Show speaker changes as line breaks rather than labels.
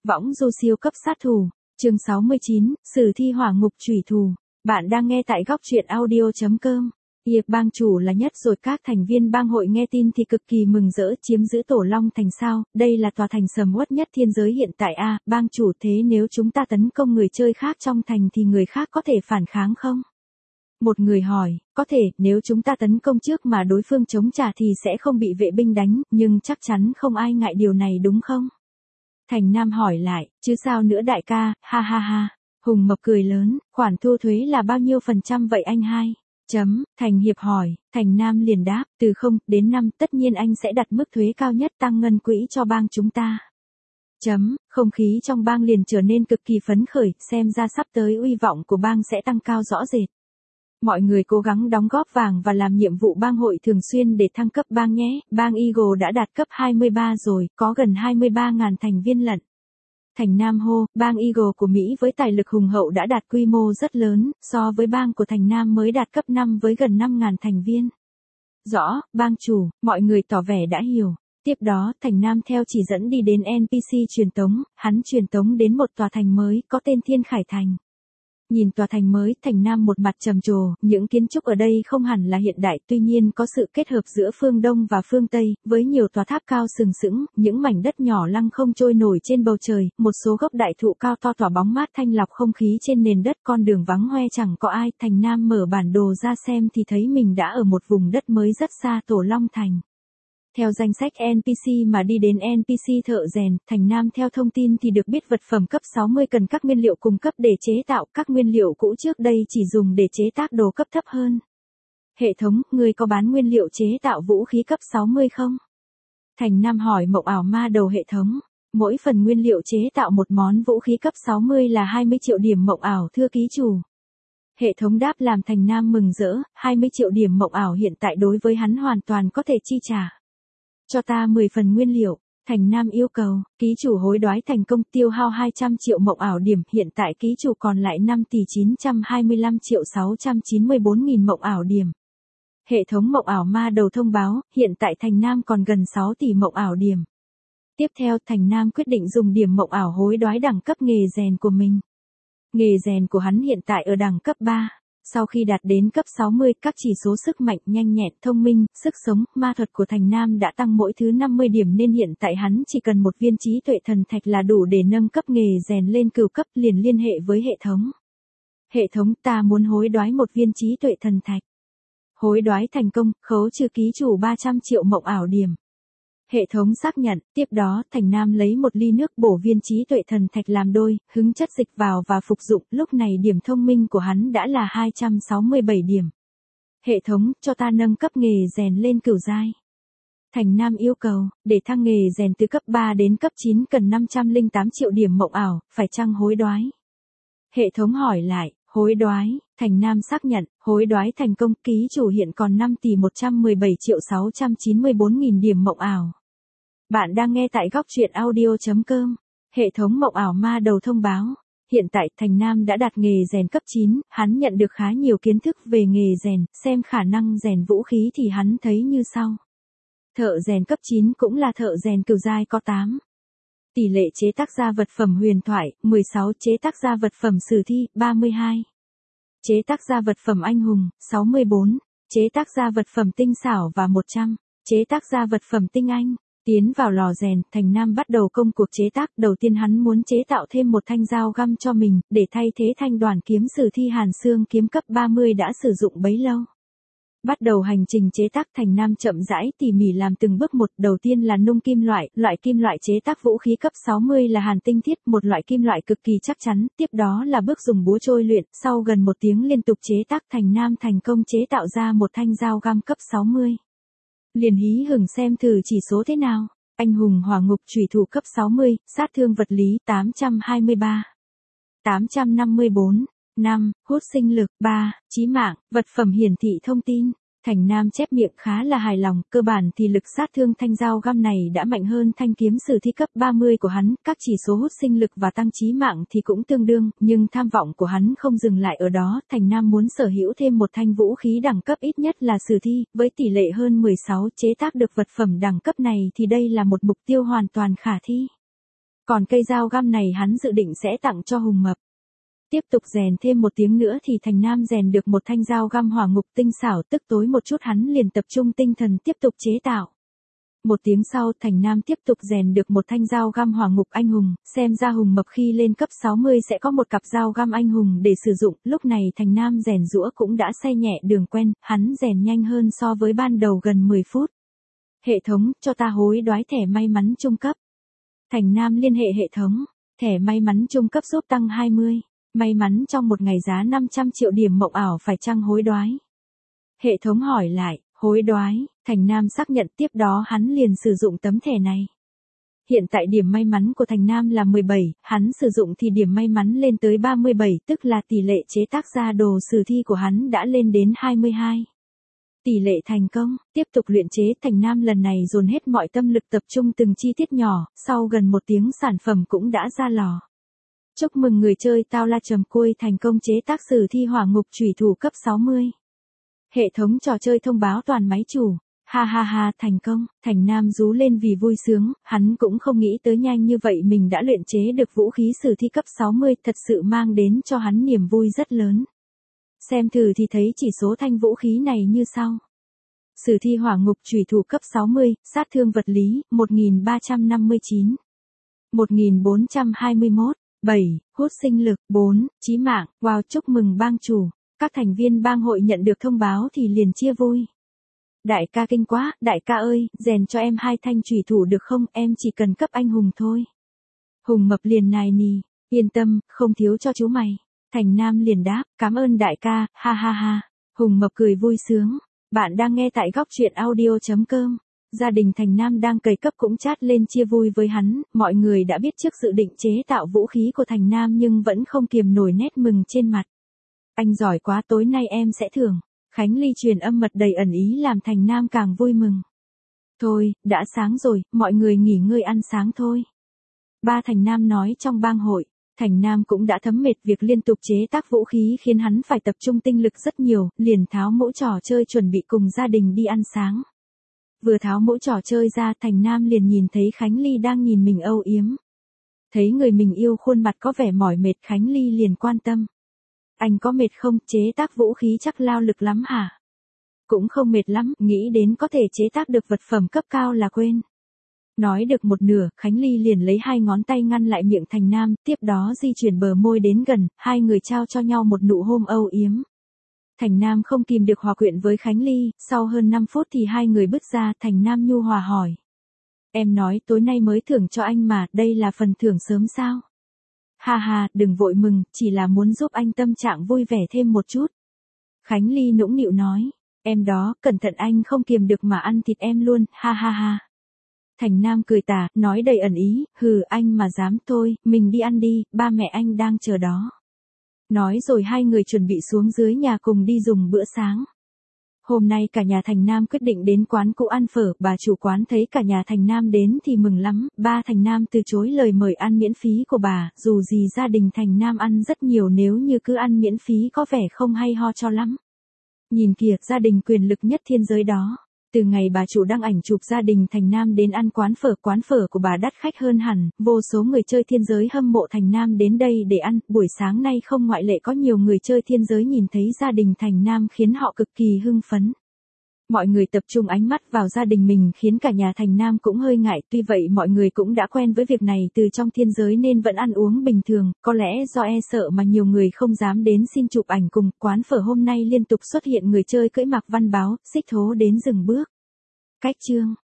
Võng du siêu cấp sát thủ, chương 69, sử thi hỏa ngục chủy thủ. Bạn đang nghe tại góc truyện audio.com. Hiệp bang chủ là nhất rồi, các thành viên bang hội nghe tin thì cực kỳ mừng rỡ, chiếm giữ Tổ Long Thành sao, đây là tòa thành sầm uất nhất thiên giới hiện tại a, bang chủ, thế nếu chúng ta tấn công người chơi khác trong thành thì người khác có thể phản kháng không? Một người hỏi, có thể, nếu chúng ta tấn công trước mà đối phương chống trả thì sẽ không bị vệ binh đánh, nhưng chắc chắn không ai ngại điều này đúng không? Thành Nam hỏi lại, chứ sao nữa đại ca, ha ha ha. Hùng Mập cười lớn, khoản thu thuế là bao nhiêu % vậy anh hai? Thành Hiệp hỏi, Thành Nam liền đáp, từ 0 đến 5, tất nhiên anh sẽ đặt mức thuế cao nhất, tăng ngân quỹ cho bang chúng ta. Không khí trong bang liền trở nên cực kỳ phấn khởi, xem ra sắp tới uy vọng của bang sẽ tăng cao rõ rệt. Mọi người cố gắng đóng góp vàng và làm nhiệm vụ bang hội thường xuyên để thăng cấp bang nhé. Bang Eagle đã đạt cấp 23 rồi, có gần 23.000 thành viên lận. Thành Nam hô, bang Eagle của Mỹ với tài lực hùng hậu đã đạt quy mô rất lớn, so với bang của Thành Nam mới đạt cấp 5 với gần 5.000 thành viên. Rõ, bang chủ, mọi người tỏ vẻ đã hiểu. Tiếp đó, Thành Nam theo chỉ dẫn đi đến NPC truyền tống, hắn truyền tống đến một tòa thành mới có tên Thiên Khải Thành. Nhìn tòa thành mới, Thành Nam một mặt trầm trồ, những kiến trúc ở đây không hẳn là hiện đại, tuy nhiên có sự kết hợp giữa phương Đông và phương Tây, với nhiều tòa tháp cao sừng sững, những mảnh đất nhỏ lăng không trôi nổi trên bầu trời, một số gốc đại thụ cao to tỏa bóng mát thanh lọc không khí trên nền đất, con đường vắng hoe chẳng có ai. Thành Nam mở bản đồ ra xem thì thấy mình đã ở một vùng đất mới rất xa Tổ Long Thành. Theo danh sách NPC mà đi đến NPC thợ rèn, Thành Nam theo thông tin thì được biết vật phẩm cấp 60 cần các nguyên liệu cung cấp để chế tạo, các nguyên liệu cũ trước đây chỉ dùng để chế tác đồ cấp thấp hơn. Hệ thống, người có bán nguyên liệu chế tạo vũ khí cấp 60 không? Thành Nam hỏi mộng ảo ma đầu hệ thống. Mỗi phần nguyên liệu chế tạo một món vũ khí cấp 60 là 20 triệu điểm mộng ảo, thưa ký chủ. Hệ thống đáp làm Thành Nam mừng rỡ, 20 triệu điểm mộng ảo hiện tại đối với hắn hoàn toàn có thể chi trả. Cho ta 10 phần nguyên liệu, Thành Nam yêu cầu, ký chủ hối đoái thành công, tiêu hao 200 triệu mộng ảo điểm, hiện tại ký chủ còn lại 5 tỷ 925 triệu 694 nghìn mộng ảo điểm. Hệ thống mộng ảo ma đầu thông báo, hiện tại Thành Nam còn gần 6 tỷ mộng ảo điểm. Tiếp theo, Thành Nam quyết định dùng điểm mộng ảo hối đoái đẳng cấp nghề rèn của mình. Nghề rèn của hắn hiện tại ở đẳng cấp 3. Sau khi đạt đến cấp 60, các chỉ số sức mạnh, nhanh nhẹn, thông minh, sức sống, ma thuật của Thành Nam đã tăng mỗi thứ 50 điểm nên hiện tại hắn chỉ cần một viên trí tuệ thần thạch là đủ để nâng cấp nghề rèn lên cửu cấp, liền liên hệ với hệ thống. Hệ thống, ta muốn hối đoái một viên trí tuệ thần thạch. Hối đoái thành công, khấu trừ ký chủ 300 triệu mộng ảo điểm. Hệ thống xác nhận, tiếp đó, Thành Nam lấy một ly nước bổ viên trí tuệ thần thạch làm đôi, hứng chất dịch vào và phục dụng, lúc này điểm thông minh của hắn đã là 267 điểm. Hệ thống, cho ta nâng cấp nghề rèn lên cửu giai. Thành Nam yêu cầu, để thăng nghề rèn từ cấp 3 đến cấp 9 cần 508 triệu điểm mộng ảo, phải chăng hối đoái? Hệ thống hỏi lại, hối đoái, Thành Nam xác nhận, hối đoái thành công, ký chủ hiện còn 5 tỷ 117 triệu 694 nghìn điểm mộng ảo. Bạn đang nghe tại góc truyện audio.com. Hệ thống mộng ảo ma đầu thông báo. Hiện tại Thành Nam đã đạt nghề rèn cấp 9, hắn nhận được khá nhiều kiến thức về nghề rèn, xem khả năng rèn vũ khí thì hắn thấy như sau. Thợ rèn cấp 9 cũng là thợ rèn cửu giai có 8. Tỷ lệ chế tác ra vật phẩm huyền thoại, 16, chế tác ra vật phẩm sử thi, 32. Chế tác ra vật phẩm anh hùng, 64. Chế tác ra vật phẩm tinh xảo và 100. Chế tác ra vật phẩm tinh anh. Tiến vào lò rèn, Thành Nam bắt đầu công cuộc chế tác, đầu tiên hắn muốn chế tạo thêm một thanh dao găm cho mình, để thay thế thanh đoàn kiếm sử thi Hàn Xương kiếm cấp 30 đã sử dụng bấy lâu. Bắt đầu hành trình chế tác, Thành Nam chậm rãi tỉ mỉ làm từng bước một, đầu tiên là nung kim loại, loại kim loại chế tác vũ khí cấp 60 là hàn tinh thiết, một loại kim loại cực kỳ chắc chắn, tiếp đó là bước dùng búa trôi luyện, sau gần 1 tiếng liên tục chế tác, Thành Nam thành công chế tạo ra một thanh dao găm cấp 60. Liền hí hửng xem thử chỉ số thế nào. Anh hùng hỏa ngục chủy thủ cấp 60, sát thương vật lý 823, 854, 5, hút sinh lực 3, chí mạng, vật phẩm hiển thị thông tin. Thành Nam chép miệng khá là hài lòng, cơ bản thì lực sát thương thanh dao găm này đã mạnh hơn thanh kiếm sử thi cấp 30 của hắn, các chỉ số hút sinh lực và tăng chí mạng thì cũng tương đương, nhưng tham vọng của hắn không dừng lại ở đó, Thành Nam muốn sở hữu thêm một thanh vũ khí đẳng cấp ít nhất là sử thi, với tỷ lệ hơn 16 chế tác được vật phẩm đẳng cấp này thì đây là một mục tiêu hoàn toàn khả thi. Còn cây dao găm này hắn dự định sẽ tặng cho Hùng Mập. Tiếp tục rèn thêm một tiếng nữa thì Thành Nam rèn được một thanh dao găm hỏa ngục tinh xảo, tức tối một chút hắn liền tập trung tinh thần tiếp tục chế tạo. Một tiếng sau Thành Nam tiếp tục rèn được một thanh dao găm hỏa ngục anh hùng, xem ra Hùng Mập khi lên cấp 60 sẽ có một cặp dao găm anh hùng để sử dụng, lúc này Thành Nam rèn giũa cũng đã xe nhẹ đường quen, hắn rèn nhanh hơn so với ban đầu gần 10 phút. Hệ thống, cho ta hối đoái thẻ may mắn trung cấp. Thành Nam liên hệ hệ thống, thẻ may mắn trung cấp giúp tăng 20. May mắn trong một ngày giá 500 triệu điểm mộng ảo phải chăng hối đoái? Hệ thống hỏi lại, hối đoái, Thành Nam xác nhận tiếp đó hắn liền sử dụng tấm thẻ này. Hiện tại điểm may mắn của Thành Nam là 17, hắn sử dụng thì điểm may mắn lên tới 37, tức là tỷ lệ chế tác ra đồ sử thi của hắn đã lên đến 22. Tỷ lệ thành công, tiếp tục luyện chế. Thành Nam lần này dồn hết mọi tâm lực tập trung từng chi tiết nhỏ, sau gần một tiếng sản phẩm cũng đã ra lò. Chúc mừng người chơi tao la trầm cui thành công chế tác sử thi hỏa ngục chủy thủ cấp 60. Hệ thống trò chơi thông báo toàn máy chủ. Ha ha ha, thành công. Thành Nam rú lên vì vui sướng, hắn cũng không nghĩ tới nhanh như vậy mình đã luyện chế được vũ khí sử thi cấp 60, thật sự mang đến cho hắn niềm vui rất lớn. Xem thử thì thấy chỉ số thanh vũ khí này như sau. Sử thi hỏa ngục chủy thủ cấp 60, sát thương vật lý, 1359. 1421. 7. Hút sinh lực. 4. Chí mạng. Wow, chúc mừng bang chủ. Các thành viên bang hội nhận được thông báo thì liền chia vui. Đại ca kinh quá, đại ca ơi, rèn cho em 2 thanh chủy thủ được không, em chỉ cần cấp anh hùng thôi. Hùng Mập liền nài nỉ, yên tâm, không thiếu cho chú mày. Thành Nam liền đáp, cảm ơn đại ca, ha ha ha. Hùng Mập cười vui sướng. Bạn đang nghe tại góc truyện audio.com. Gia đình Thành Nam đang cày cấp cũng chat lên chia vui với hắn, mọi người đã biết trước dự định chế tạo vũ khí của Thành Nam nhưng vẫn không kiềm nổi nét mừng trên mặt. Anh giỏi quá, tối nay em sẽ thưởng. Khánh Ly truyền âm mật đầy ẩn ý làm Thành Nam càng vui mừng. Thôi, đã sáng rồi, mọi người nghỉ ngơi ăn sáng thôi. Ba Thành Nam nói trong bang hội. Thành Nam cũng đã thấm mệt việc liên tục chế tác vũ khí khiến hắn phải tập trung tinh lực rất nhiều, liền tháo mũ trò chơi chuẩn bị cùng gia đình đi ăn sáng. Vừa tháo mũ trò chơi ra, Thành Nam liền nhìn thấy Khánh Ly đang nhìn mình âu yếm. Thấy người mình yêu khuôn mặt có vẻ mỏi mệt, Khánh Ly liền quan tâm. Anh có mệt không, chế tác vũ khí chắc lao lực lắm hả? Cũng không mệt lắm, nghĩ đến có thể chế tác được vật phẩm cấp cao là quên. Nói được một nửa, Khánh Ly liền lấy 2 ngón tay ngăn lại miệng Thành Nam, tiếp đó di chuyển bờ môi đến gần, hai người trao cho nhau một nụ hôn âu yếm. Thành Nam không kìm được hòa quyện với Khánh Ly, sau hơn 5 phút thì hai người bứt ra, Thành Nam nhu hòa hỏi. Em nói tối nay mới thưởng cho anh mà, đây là phần thưởng sớm sao? Ha ha, đừng vội mừng, chỉ là muốn giúp anh tâm trạng vui vẻ thêm một chút. Khánh Ly nũng nịu nói, em đó, cẩn thận anh không kiềm được mà ăn thịt em luôn, ha ha ha. Thành Nam cười tà, nói đầy ẩn ý, hừ anh mà dám, thôi, mình đi ăn đi, ba mẹ anh đang chờ đó. Nói rồi hai người chuẩn bị xuống dưới nhà cùng đi dùng bữa sáng. Hôm nay cả nhà Thành Nam quyết định đến quán cũ ăn phở, bà chủ quán thấy cả nhà Thành Nam đến thì mừng lắm, ba Thành Nam từ chối lời mời ăn miễn phí của bà, dù gì gia đình Thành Nam ăn rất nhiều nếu như cứ ăn miễn phí có vẻ không hay ho cho lắm. Nhìn kìa, gia đình quyền lực nhất thiên giới đó. Từ ngày bà chủ đăng ảnh chụp gia đình Thành Nam đến ăn quán phở của bà đắt khách hơn hẳn, vô số người chơi thiên giới hâm mộ Thành Nam đến đây để ăn, buổi sáng nay không ngoại lệ có nhiều người chơi thiên giới nhìn thấy gia đình Thành Nam khiến họ cực kỳ hưng phấn. Mọi người tập trung ánh mắt vào gia đình mình khiến cả nhà Thành Nam cũng hơi ngại, tuy vậy mọi người cũng đã quen với việc này từ trong thiên giới nên vẫn ăn uống bình thường, có lẽ do e sợ mà nhiều người không dám đến xin chụp ảnh cùng. Quán phở hôm nay liên tục xuất hiện người chơi cưỡi mặc văn báo, xích thố đến dừng bước. Cách chương